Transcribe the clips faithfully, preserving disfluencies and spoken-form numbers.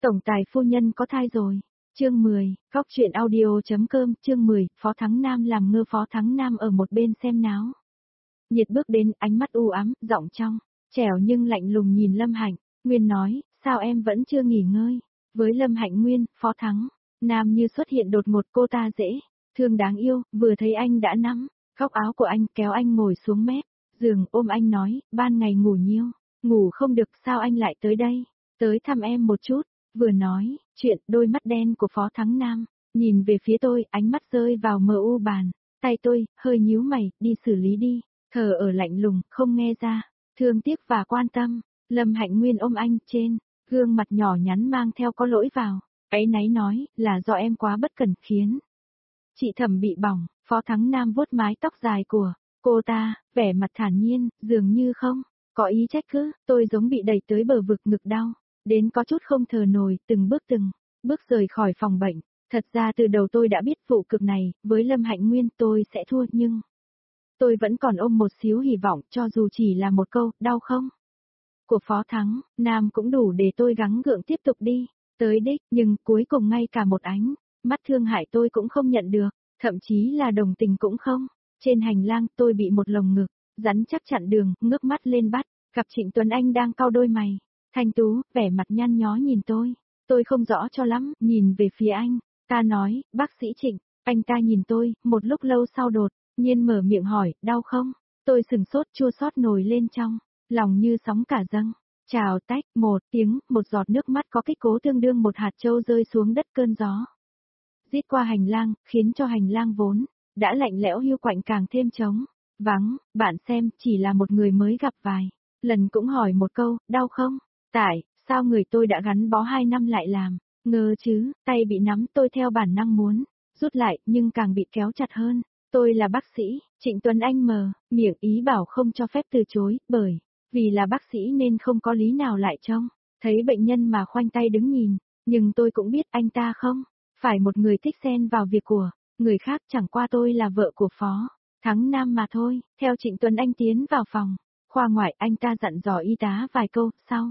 Tổng tài phu nhân có thai rồi. Chương mười, Cóc truyện audio.com, chương mười, Phó Thắng Nam làm ngơ. Phó Thắng Nam ở một bên xem náo nhiệt bước đến, ánh mắt u ám, giọng trong trẻo nhưng lạnh lùng nhìn Lâm Hạnh Nguyên nói, sao em vẫn chưa nghỉ ngơi? Với Lâm Hạnh Nguyên, Phó Thắng Nam như xuất hiện đột ngột, cô ta dễ thương đáng yêu, vừa thấy anh đã nắm góc áo của anh, kéo anh ngồi xuống mép giường, ôm anh nói, ban ngày ngủ nhiều, ngủ không được sao anh lại tới đây? Tới thăm em một chút. Vừa nói chuyện, đôi mắt đen của Phó Thắng Nam nhìn về phía tôi, ánh mắt rơi vào mờ u bàn tay tôi, hơi nhíu mày, đi xử lý đi. Thờ ở lạnh lùng, không nghe ra thương tiếc và quan tâm. Lâm Hạnh Nguyên ôm anh, trên gương mặt nhỏ nhắn mang theo có lỗi vào áy náy nói, là do em quá bất cẩn khiến chị Thẩm bị bỏng. Phó Thắng Nam vuốt mái tóc dài của cô ta, vẻ mặt thản nhiên, dường như không có ý trách cứ. Tôi giống bị đẩy tới bờ vực, ngực đau đến có chút không thở nổi, từng bước từng bước rời khỏi phòng bệnh. Thật ra từ đầu tôi đã biết vụ cực này, với Lâm Hạnh Nguyên tôi sẽ thua, nhưng tôi vẫn còn ôm một xíu hy vọng, cho dù chỉ là một câu, đau không? Của Phó Thắng Nam cũng đủ để tôi gắng gượng tiếp tục đi tới đích, nhưng cuối cùng ngay cả một ánh mắt thương hại tôi cũng không nhận được, thậm chí là đồng tình cũng không. Trên hành lang tôi bị một lồng ngực rắn chắc chặn đường, ngước mắt lên bắt gặp Trịnh Tuấn Anh đang cau đôi mày thanh tú, vẻ mặt nhăn nhó nhìn tôi. Tôi không rõ cho lắm, nhìn về phía anh. Ta nói, bác sĩ Trịnh. Anh ta nhìn tôi, một lúc lâu sau đột nhiên mở miệng hỏi, đau không? Tôi sừng sốt, chua xót nổi lên trong lòng như sóng cả dâng. Chào tách, một tiếng, một giọt nước mắt có kích cố tương đương một hạt châu rơi xuống đất, cơn gió rít qua hành lang, khiến cho hành lang vốn đã lạnh lẽo hiu quạnh càng thêm trống vắng. Bạn xem, chỉ là một người mới gặp vài lần cũng hỏi một câu, đau không? Tại sao người tôi đã gắn bó hai năm lại làm ngơ chứ? Tay bị nắm, tôi theo bản năng muốn rút lại, nhưng càng bị kéo chặt hơn. Tôi là bác sĩ. Trịnh Tuấn Anh mờ miệng ý bảo không cho phép từ chối, bởi vì là bác sĩ nên không có lý nào lại trông thấy bệnh nhân mà khoanh tay đứng nhìn. Nhưng tôi cũng biết anh ta không phải một người thích xen vào việc của người khác, chẳng qua tôi là vợ của Phó Thắng Nam mà thôi. Theo Trịnh Tuấn Anh tiến vào phòng khoa ngoại, anh ta dặn dò y tá vài câu, sau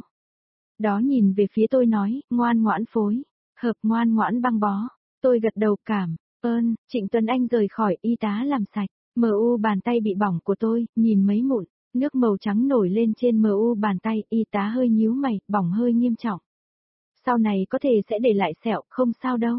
đó nhìn về phía tôi nói, ngoan ngoãn phối hợp, ngoan ngoãn băng bó. Tôi gật đầu cảm ơn. Trịnh Tuấn Anh rời khỏi, y tá làm sạch mờ u bàn tay bị bỏng của tôi, nhìn mấy mụn nước màu trắng nổi lên trên mờ u bàn tay, y tá hơi nhíu mày, bỏng hơi nghiêm trọng. Sau này có thể sẽ để lại sẹo, không sao đâu.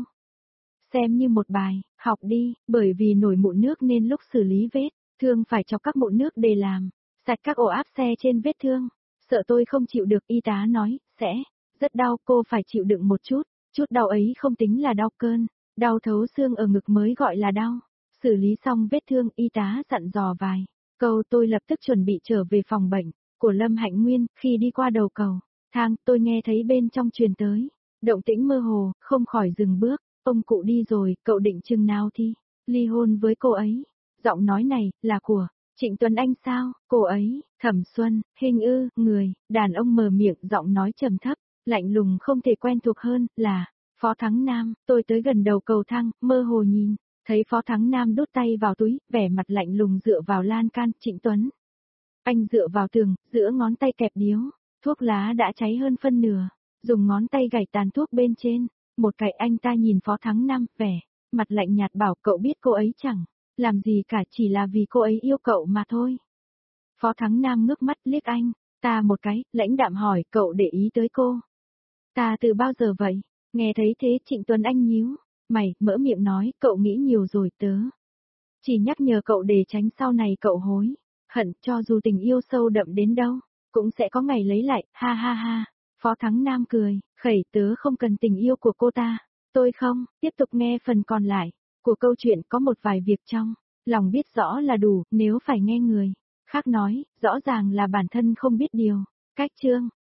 Xem như một bài học đi, bởi vì nổi mụn nước nên lúc xử lý vết thương phải chọc các mụn nước để làm sạch các ổ áp xe trên vết thương. Sợ tôi không chịu được, y tá nói, sẽ rất đau, cô phải chịu đựng một chút. Chút đau ấy không tính là đau, cơn đau thấu xương ở ngực mới gọi là đau. Xử lý xong vết thương, y tá dặn dò vài câu, tôi lập tức chuẩn bị trở về phòng bệnh của Lâm Hạnh Nguyên. Khi đi qua đầu cầu thang, tôi nghe thấy bên trong truyền tới động tĩnh mơ hồ, không khỏi dừng bước. Ông cụ đi rồi, cậu định chừng nào thì ly hôn với cô ấy? Giọng nói này là của Trịnh Tuấn Anh sao? Cô ấy, Thẩm Xuân, hình ư? Người đàn ông mở miệng, giọng nói trầm thấp, lạnh lùng không thể quen thuộc hơn, là Phó Thắng Nam. Tôi tới gần đầu cầu thang, mơ hồ nhìn thấy Phó Thắng Nam đút tay vào túi, vẻ mặt lạnh lùng dựa vào lan can. Trịnh Tuấn Anh dựa vào tường, giữa ngón tay kẹp điếu thuốc lá đã cháy hơn phân nửa, dùng ngón tay gảy tàn thuốc bên trên. Một cái, anh ta nhìn Phó Thắng Nam, vẻ mặt lạnh nhạt bảo, cậu biết cô ấy chẳng làm gì cả, chỉ là vì cô ấy yêu cậu mà thôi. Phó Thắng Nam ngước mắt liếc anh ta một cái, lãnh đạm hỏi, cậu để ý tới cô ta từ bao giờ vậy? Nghe thấy thế, Trịnh Tuấn Anh nhíu mày, mở miệng nói, cậu nghĩ nhiều rồi, tớ chỉ nhắc nhở cậu để tránh sau này cậu hối hận. Cho dù tình yêu sâu đậm đến đâu cũng sẽ có ngày lấy lại, ha ha ha. Phó Thắng Nam cười khẩy, tớ không cần tình yêu của cô ta. Tôi không. Tiếp tục nghe phần còn lại của câu chuyện. Có một vài việc trong lòng biết rõ là đủ, nếu phải nghe người khác nói, rõ ràng là bản thân không biết điều. Cách chương